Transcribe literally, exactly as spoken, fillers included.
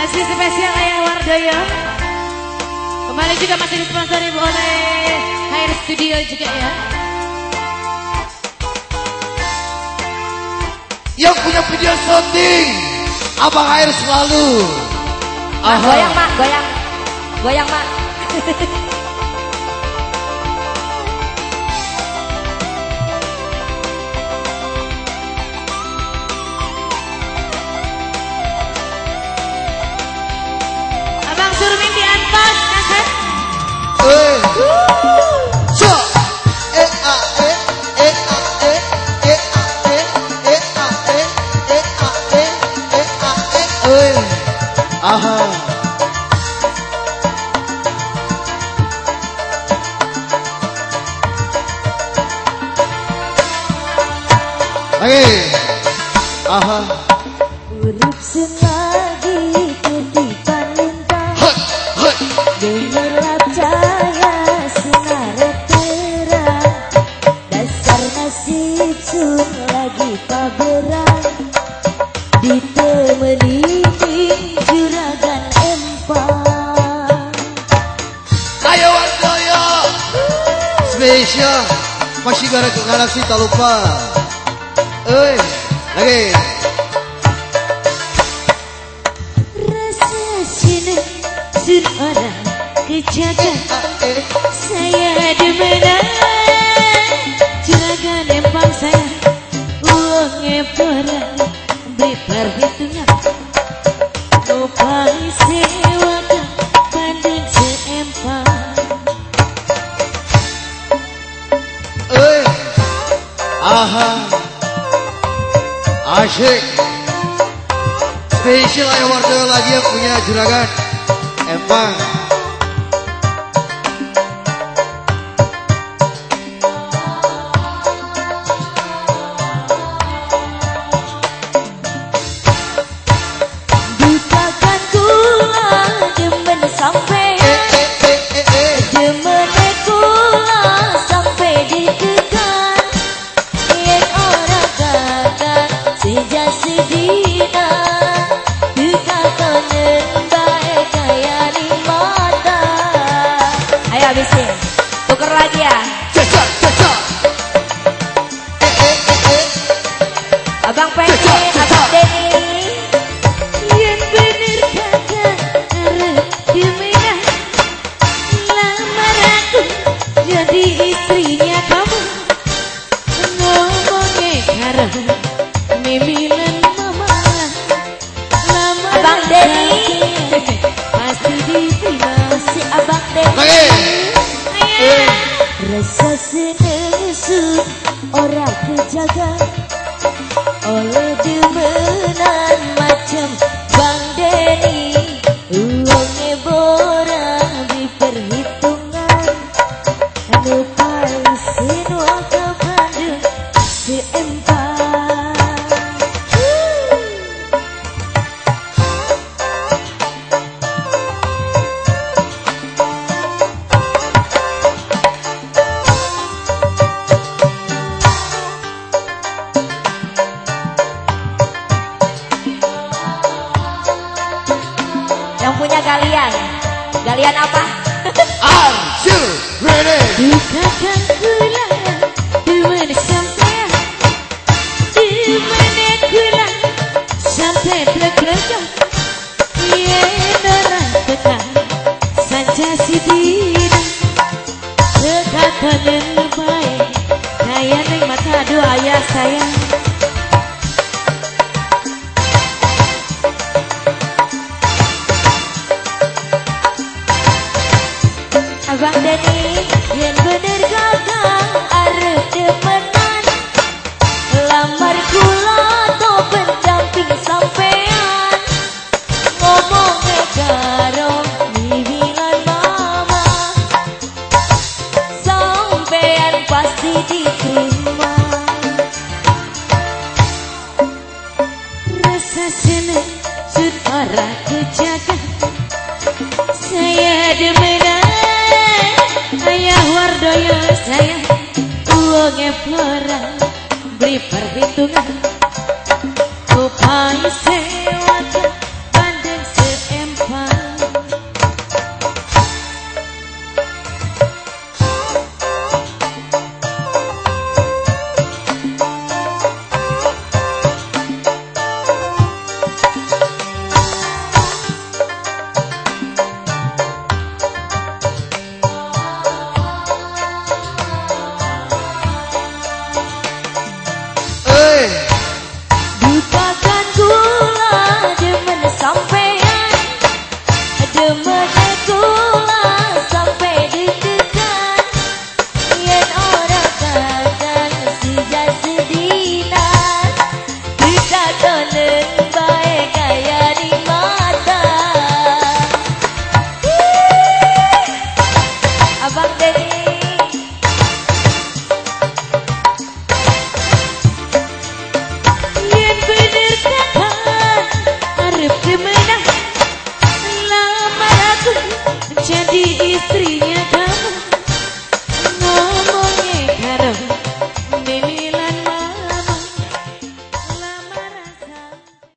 Masih spesial Ayah Wardoyo. Kembali juga masih disponsori oleh Hair Studio juga ya. Yang punya video shooting Abang Hair selalu. Mak, goyang mak, goyang, goyang mak. Abang Surmin di atas, kakak. Eh, so, eh a eh eh a eh eh a eh eh a eh eh a eh eh a eh eh. Aha. Oke. Aha. Urip selagi ketipan lintang, gemerlap cahaya sinar terang. Dasar nasib sun lagi paberan, ditemani juragan empang. Ayo Wardoyo. Spesial. Masih gara ke galaksi tak lupa. Eh, lagi. Rasa senang sun orang kejaga, saya demenan juragan empang saya. Uangnya perang beli perhitungan, nupai sewakan pandang seempang. Eh, aha. Asyik. Spesial Ayah Wardoyo lagi yang punya juragan empang. Bukakan kula demen sampai, Eh eh eh eh eh. demen kula sampai ditekan. Yen orang kakak sejak sedina, bukakan baik kaya di mata. Ayo habisin, tuker lagi ya. Cecak cecak. Eh eh eh eh. Abang pengen, abang Denny. Yang bener kakak arep demenan, lamar aku jadi istrinya kamu. Ngomongnya karo mimilan mama, lamar abang Denny pasti diterima si abang Denny. Lagi. Rasa seneng sun orang kejaga, oleh demenan macam Bang Denny. Uangnya borang di perhitungan, nupai senua ke Bandung seempang. Yang punya galian, galian apa? Are you ready? Bukakan kula demen sampai, demen kula sampai plek-plek. Yen orang tekan saja si dina, dekatan baik kaya neng mata doa ayah sayang. Abang Denny, yen bener kakak arep demenan, lamar kula to pendamping sampean. Ngomongnya karo mimilan mama, sampean pasti diterima. Rasa seneng sud ora kejaga, saya demenan Ayah Wardoyo saya. Uangnya perang beli perhitungan, nupai sewakan pandang seempang. jadi istri